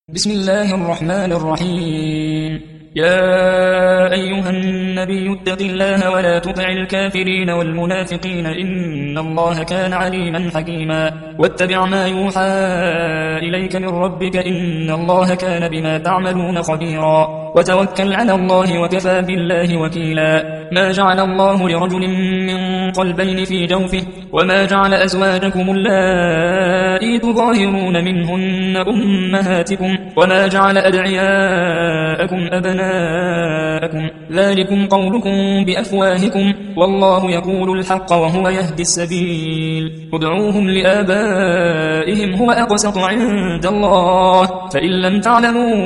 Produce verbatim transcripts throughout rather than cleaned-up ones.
بسم الله الرحمن الرحيم. يا أيها النبي اتق الله ولا تطع الكافرين والمنافقين إن الله كان عليما حكيما. واتبع ما يوحى إليك من ربك إن الله كان بما تعملون خبيرا. وتوكل على الله وكفى بالله وكيلا. ما جعل الله لرجل من قلبين في جوفه وما جعل أزواجكم اللائي تظاهرون منهن أمهاتكم وما جعل أدعياءكم أبناءكم ذلكم قولكم بأفواهكم والله يقول الحق وهو يهدي السبيل. ادعوهم لآبائهم هو أقسط عند الله فإن لم تعلموا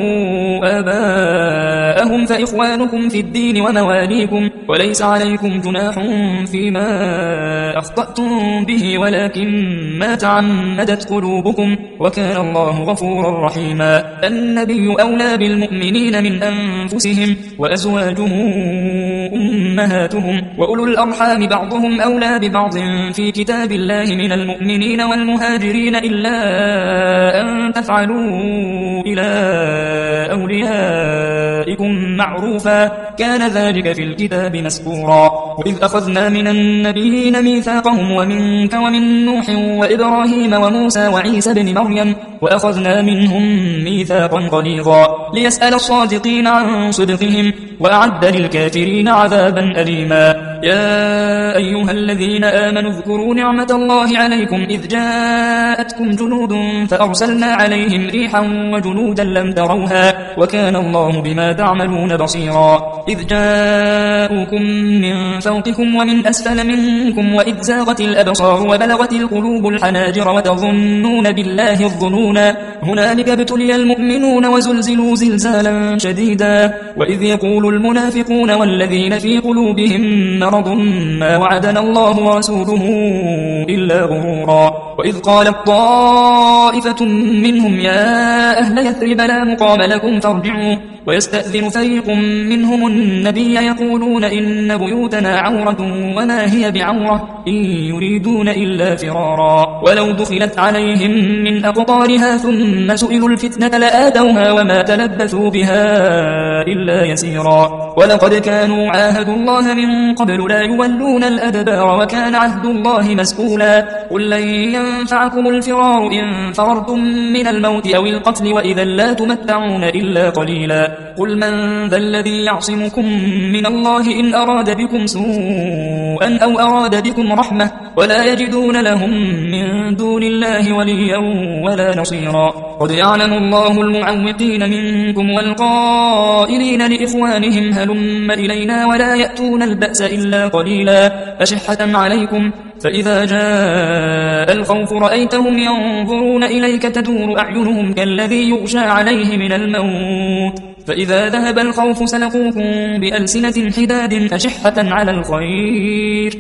آباءهم فإخوانكم في الدين ومواليكم وليس عليكم جناح فيما أخطأتم به ولكن ما تعمدت قلوبكم وكان الله غفورا رحيما. النبي أولى بالمؤمنين من أنفسهم وأزواجه أمهاتهم وأولو الأرحام بعضهم أولى ببعض في كتاب الله من المؤمنين والمهاجرين إلا أن تفعلوا إلى أوليائكم معروفا كان ذلك في الكتاب مسكورا. وإذ أخذنا من النبيين ميثاقهم ومنك ومن نوح وإبراهيم وموسى وعيسى بن مريم وأخذنا منهم ميثاقا غليظا ليسأل الصادقين عن صدقهم وأعد للكافرين عذابا أليما. يا أيها الذين آمنوا اذكروا نعمة الله عليكم إذ جاءتكم جنود فأرسلنا عليهم ريحا وجنودا لم تروها وكان الله بما تعملون بصيرا. إذ جاءوكم من فوقكم ومن أسفل منكم وإذ زاغت الأبصار وبلغت القلوب الحناجر وتظنون بالله الظنونا هنالك ابتلي المؤمنون وزلزلوا زلزالا شديدا. وإذ يقول المنافقون والذين في قلوبهم مرض ما وعدنا الله ورسوله إلا غرورا. وإذ قالت طائفة منهم يا أهل يثرب لا مقام لكم فارجعوا ويستأذن فريق منهم النبي يقولون إن بيوتنا عورة وما هي بعورة إن يريدون إلا فرارا. ولو دخلت عليهم من أقطارها ثم سئلوا الفتنة لآتوها وما تلبثوا بها إلا يسيرا. ولقد كانوا عاهدوا الله من قبل لا يولون الأدبار وكان عهد الله مسئولا. قل لن ينفعكم الفرار إن فررتم من الموت أو القتل وإذا لا تمتعون إلا قليلا. قل من ذا الذي يعصمكم من الله إن أراد بكم سوءا أو أراد بكم رحمة ولا يجدون لهم من دون الله وليا ولا نصيرا. قد يعلم الله المعوقين منكم والقائلين لإخوانهم هلم إلينا ولا يأتون البأس إلا قليلا أشحة عليكم فإذا جاء الخوف رأيتهم ينظرون إليك تدور أعينهم كالذي يغشى عليه من الموت فإذا ذهب الخوف سلقوكم بألسنة حداد أشحة على الخير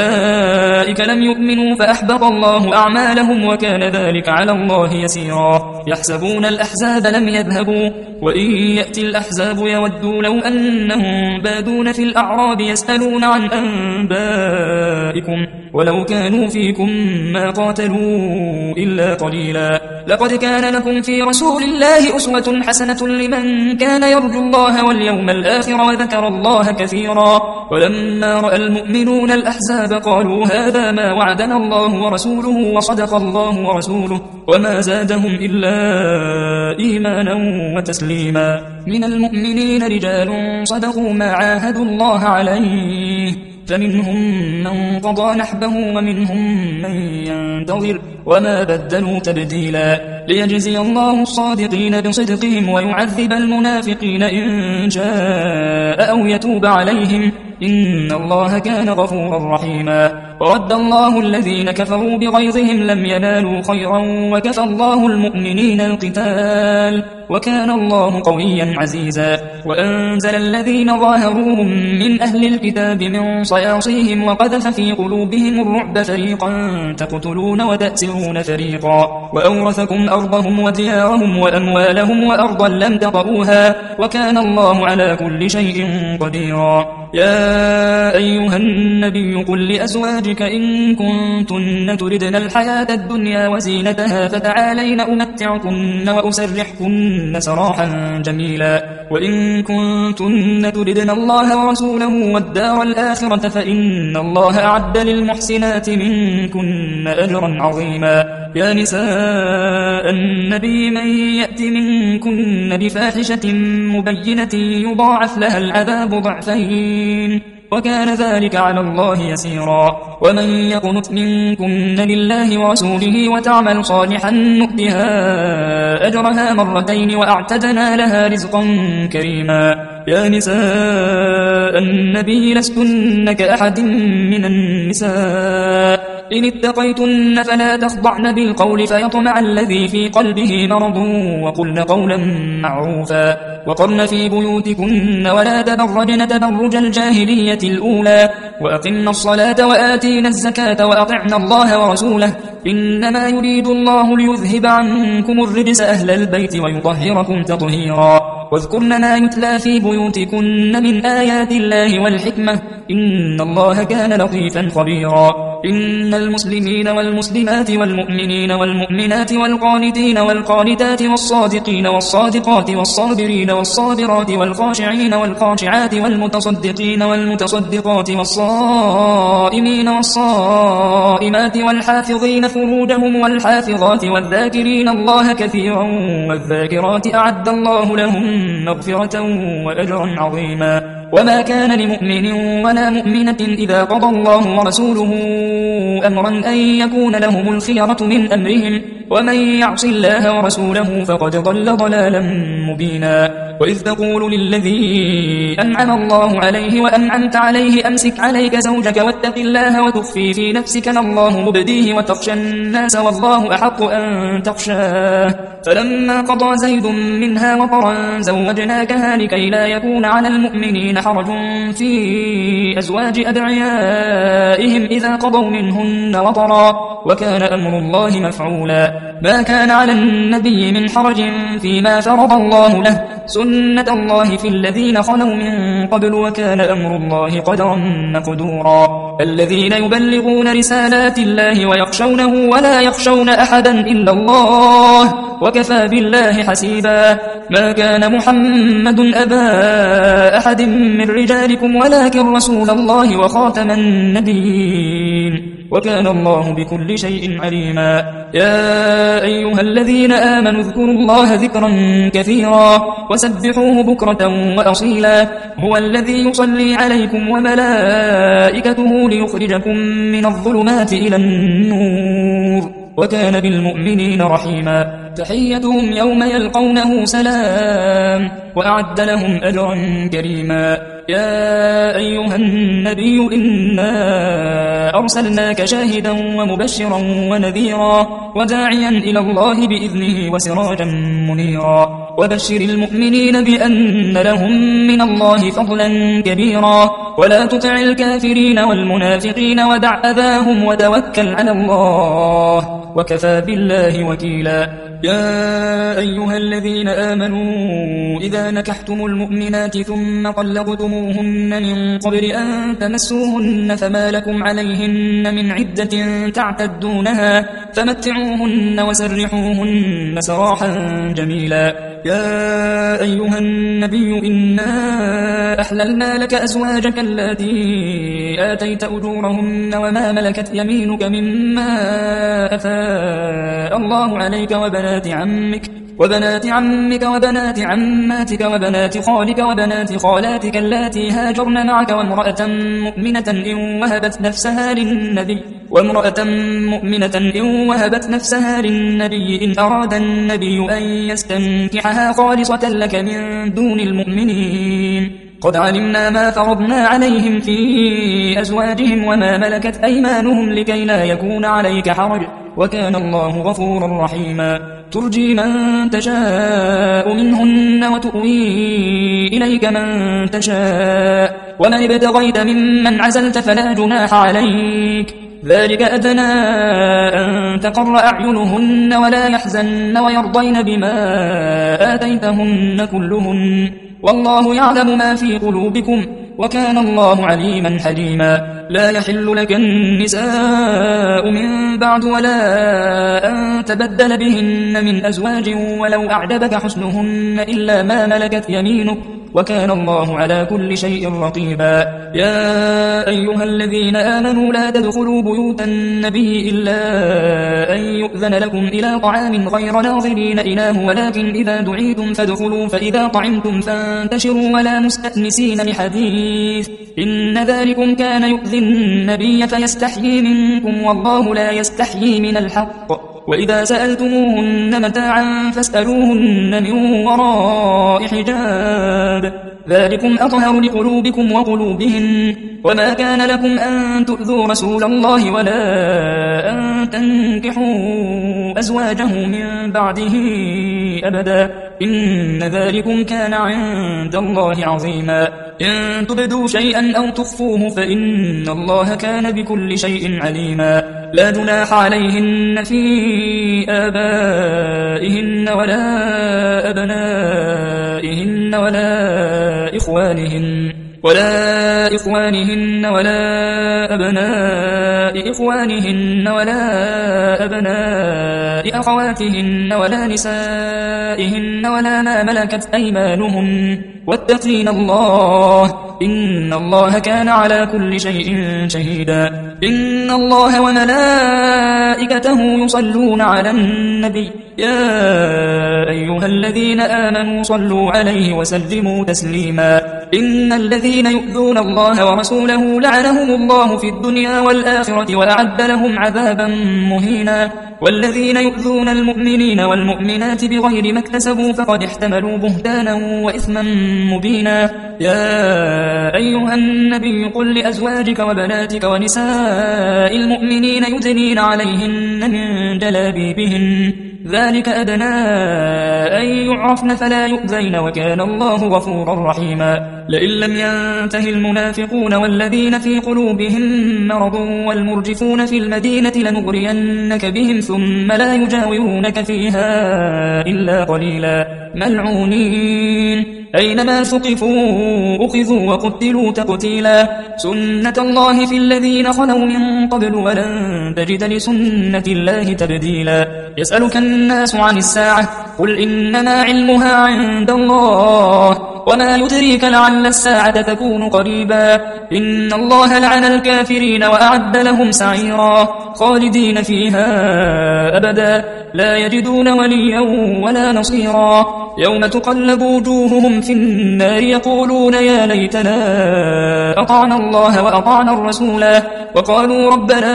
أولئك لم يؤمنوا فأحبط الله أعمالهم وكان ذلك على الله يسيرا. يحسبون الأحزاب لم يذهبوا وإن يأتي الأحزاب يودوا لو أنهم بادون في الأعراب يسألون عن أنبائكم ولو كانوا فيكم ما قاتلوا إلا قليلا. لقد كان لكم في رسول الله أسوة حسنة لمن كان يرجو الله واليوم الآخر وذكر الله كثيرا. ولما رأى المؤمنون الأحزاب قالوا هذا ما وعدنا الله ورسوله وصدق الله ورسوله وما زادهم إلا إيمانا وتسليما. من المؤمنين رجال صدقوا ما عاهدوا الله عليه فمنهم من قضى نحبه ومنهم من ينتظر وما بدلوا تبديلا. ليجزي الله الصادقين بصدقهم ويعذب المنافقين إن شاء أو يتوب عليهم إن الله كان غفورا رحيما. ورد الله الذين كفروا بغيظهم لم ينالوا خيرا وكفى الله المؤمنين القتال وكان الله قويا عزيزا. وأنزل الذين ظاهروهم من أهل الكتاب من صياصيهم وقذف في قلوبهم الرعب فريقا تقتلون وتأسرون فريقا وأورثكم أرضهم وديارهم وأموالهم وأرضا لم تطئوها وكان الله على كل شيء قديرا. يا أيها النبي قل لأزواجك أزواجك إن كنتن تردن الحياة الدنيا وزينتها فتعالين أمتعكن وأسرحكن سراحا جميلا وإن كنتن تردن الله ورسوله والدار الآخرة فإن الله أعد للمحسنات منكن أجرا عظيما يا نساء النبي من يأت منكن بفاحشة مبينة يضاعف لها العذاب ضعفين وكان ذلك على الله يسيرا ومن يقنت منكن لله ورسوله وتعمل صالحا نؤتها أجرها مرتين وأعتدنا لها رزقا كريما يا نساء النبي لستن كأحد من النساء إن اتقيتن فلا تخضعن بالقول فيطمع الذي في قلبه مرض وقلن قولا معروفا وقرن في بيوتكن ولا تبرجن تبرج الجاهلية الأولى وأقمن الصلاة وآتينا الزكاة وأطعنا الله ورسوله إنما يريد الله ليذهب عنكم الرجس أهل البيت ويطهركم تطهيرا واذكرن ما يتلى في بيوتكن من آيات الله والحكمة إن الله كان لطيفا خبيرا إن المسلمين والمسلمات والمؤمنين والمؤمنات والقانتين والقانتات والصادقين والصادقات والصابرين والصابرات والخاشعين والخاشعات والمتصدقين والمتصدقات والصائمين والصائمات والحافظين فروجهم والحافظات والذاكرين الله كثيرا والذاكرات أعد الله لهم مغفرة وأجرا عظيما وما كان لمؤمن ولا مؤمنة إذا قضى الله ورسوله أمرا أن يكون لهم الخيرة من أمرهم ومن يعص الله ورسوله فقد ضل ضلالا مبينا وإذ تقول للذي أنعم الله عليه وأنعمت عليه أمسك عليك زوجك واتق الله وتخفي في نفسك ما الله مبديه وتخشى الناس والله أحق أن تخشاه فلما قضى زيد منها وطرا زوجناكها لكي لا يكون على المؤمنين حرج في أزواج أدعيائهم إذا قضوا منهن وطرا وكان أمر الله مفعولا ما كان على النبي من حرج فيما فرض الله له سنة الله في الذين خلوا من قبل وكان أمر الله قدرا مقدورا الذين يبلغون رسالات الله ويخشونه ولا يخشون أحدا إلا الله وكفى بالله حسيبا ما كان محمد أبا أحد من رجالكم ولكن رسول الله وخاتم النبيين وكان الله بكل شيء عليما يا أيها الذين آمنوا اذكروا الله ذكرا كثيرا وسبحوه بكرة وأصيلا هو الذي يصلي عليكم وملائكته ليخرجكم من الظلمات إلى النور وكان بالمؤمنين رحيما تحيتهم يوم يلقونه سلام وأعد لهم أجرا كريما يا أيها النبي إنا أرسلناك شاهدا ومبشرا ونذيرا وداعيا إلى الله بإذنه وسراجا منيرا وبشر المؤمنين بأن لهم من الله فضلا كبيرا ولا تطع الكافرين والمنافقين ودع أذاهم وتوكل على الله وكفى بالله وكيلا يا أيها الذين آمنوا إذا نكحتم المؤمنات ثم طلقتموهن من قبل أن تمسوهن فما لكم عليهن من عدة تعتدونها فمتعوهن وسرحوهن سراحا جميلا يا أيها النبي إنا أحللنا لك أزواجك التي آتيت أجورهن وما ملكت يمينك مما أفاء الله عليك وبنات عمك وبنات عمك وبنات عماتك وبنات خالك وبنات خالاتك اللاتي هاجرن معك وامرأة مؤمنة إن وهبت نفسها للنبي وامرأة مؤمنة إن وهبت نفسها للنبي إن أراد النبي أن يستنكحها خالصة لك من دون المؤمنين قد علمنا ما فرضنا عليهم في أزواجهم وما ملكت أيمانهم لكي لا يكون عليك حرج وكان الله غفورا رحيما ترجي من تشاء منهن وتؤوي إليك من تشاء ومن ابتغيت ممن عزلت فلا جناح عليك ذلك أدنى أن تقر أعينهن ولا يحزن ويرضين بما آتيتهن كلهن والله يعلم ما في قلوبكم وكان الله عليما حليما لا يحل لك النساء من بعد ولا أن تبدل بهن من أزواج ولو أعجبك حسنهن إلا ما ملكت يمينك وكان الله على كل شيء رقيبا. يا أيها الذين آمنوا لا تدخلوا بيوت النبي إلا أن يؤذن لكم إلى طعام غير ناظرين إناه ولكن إذا دعيتم فادخلوا فإذا طعمتم فانتشروا ولا مستأنسين لحديث إن ذلكم كان يؤذي النبي فيستحيي منكم والله لا يستحيي من الحق. وإذا سألتموهن متاعا فاسألوهن من وراء حجاب ذلكم أطهر لقلوبكم وقلوبهن وما كان لكم أن تؤذوا رسول الله ولا أن تنكحوا أزواجه من بعده أبدا إن ذلكم كان عند الله عظيما. إن تبدوا شيئا أو تخفوه فإن الله كان بكل شيء عليما. لا جناح عليهن في آبائهن ولا أبنائهن ولا إخوانهن ولا إخوانهن ولا أبناء إخوانهن ولا أبناء أخواتهن ولا نسائهن ولا ما ملكت أيمانهن واتقين الله إن الله كان على كل شيء شهيدا. إن الله وملائكته يصلون على النبي يا أيها الذين آمنوا صلوا عليه وسلموا تسليما. إن الذين يؤذون الله ورسوله لعنهم الله في الدنيا والآخرة وأعد لهم عذابا مهينا. والذين يؤذون المؤمنين والمؤمنات بغير ما اكتسبوا فقد احتملوا بهتانا وإثما مبينا. يا أيها النبي قل لأزواجك وبناتك ونساء المؤمنين يدنين عليهن من جلابيبهن ذلك أدنى أن يعرفن فلا يؤذين وكان الله غفورا رحيما. لئن لم ينته المنافقون والذين في قلوبهم مرض والمرجفون في المدينة لنغرينك بهم ثم لا يجاورونك فيها إلا قليلا ملعونين أينما ثقفوا أخذوا وقتلوا تقتيلا. سنة الله في الذين خلوا من قبل ولن تجد لسنة الله تبديلا. يسألك الناس عن الساعة قل إنما علمها عند الله وما يدريك لعل الساعة تكون قريبا. إن الله لعن الكافرين وأعد لهم سعيرا خالدين فيها أبدا لا يجدون وليا ولا نصيرا. يوم تقلب وجوههم في النار يقولون يا ليتنا أطعنا الله وأطعنا الرسولا وقالوا ربنا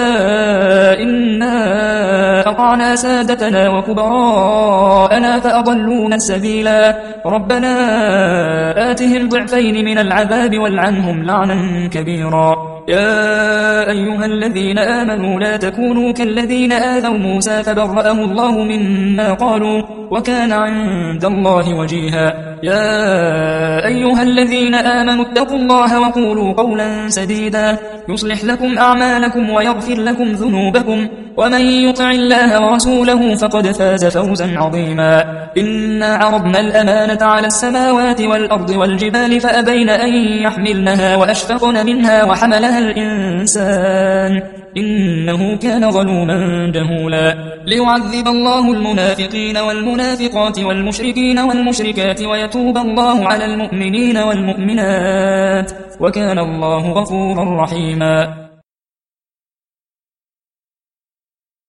إنا أطعنا سادتنا وكبراءنا فأضلونا السبيلا. ربنا آتهم ضعفين من العذاب والعنهم لعنا كبيرا. يا أيها الذين آمنوا لا تكونوا كالذين آذوا موسى فبرأه الله مما قالوا وكان عند الله وجيها. يا أيها الذين آمنوا اتقوا الله وقولوا قولا سديدا يصلح لكم أعمالكم ويغفر لكم ذنوبكم ومن يطع الله ورسوله فقد فاز فوزا عظيما. إنا عرضنا الأمانة على السماوات والأرض والجبال فأبين أن يحملنها وأشفقن منها وحملها الإنسان إنه كان ظلوما جهولا. ليعذب الله المنافقين والمنافقات والمشركين والمشركات ويتوب الله على المؤمنين والمؤمنات وكان الله غفورا رحيما.